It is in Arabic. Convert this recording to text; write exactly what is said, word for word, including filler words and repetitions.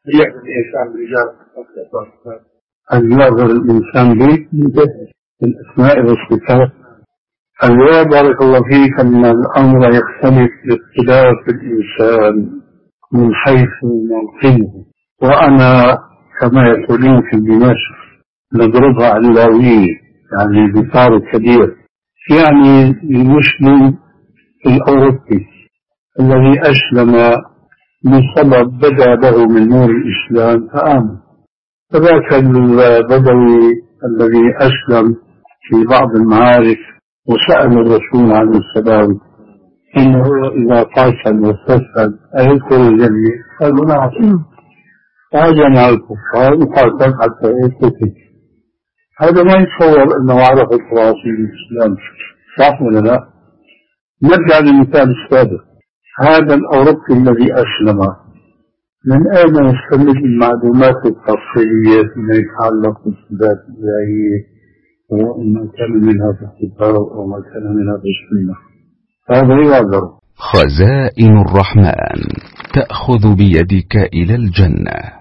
يعذر الإنسان برجال أن يعذر الإنسان بالأسماء والصفات. اليوم بارك الله فيك أن الأمر يختلف باختلاف الإنسان من حيث موطنه. وأنا كما يقولون في دمشق نضربها على اللاوية، يعني بصار كبير، يعني المسلم الأوروبي الذي أسلم من سبب بدا له من نور الإسلام فآمن، فذاك البدوي الذي أسلم في بعض المعارك وسأل الرسول عليه السلام إنه إذا قاتل واستشهد أيدخل الجنة؟ قالوا نعم. فهاجم على الكفار وقاتل حتى يقتل. هذا ما يتصور أنه عرف التراثي الإسلام، صح ولا لا؟ نرجع للمثال السابق، هذا الأوروبي الذي أسلم من أين يستمد المعلومات التفصيلية فيما يتعلق بالصفات الإلهية وما كان منها في الكتاب وما كان منها في السنة؟ هذا يعذر. خزائن الرحمن تأخذ بيدك إلى الجنة.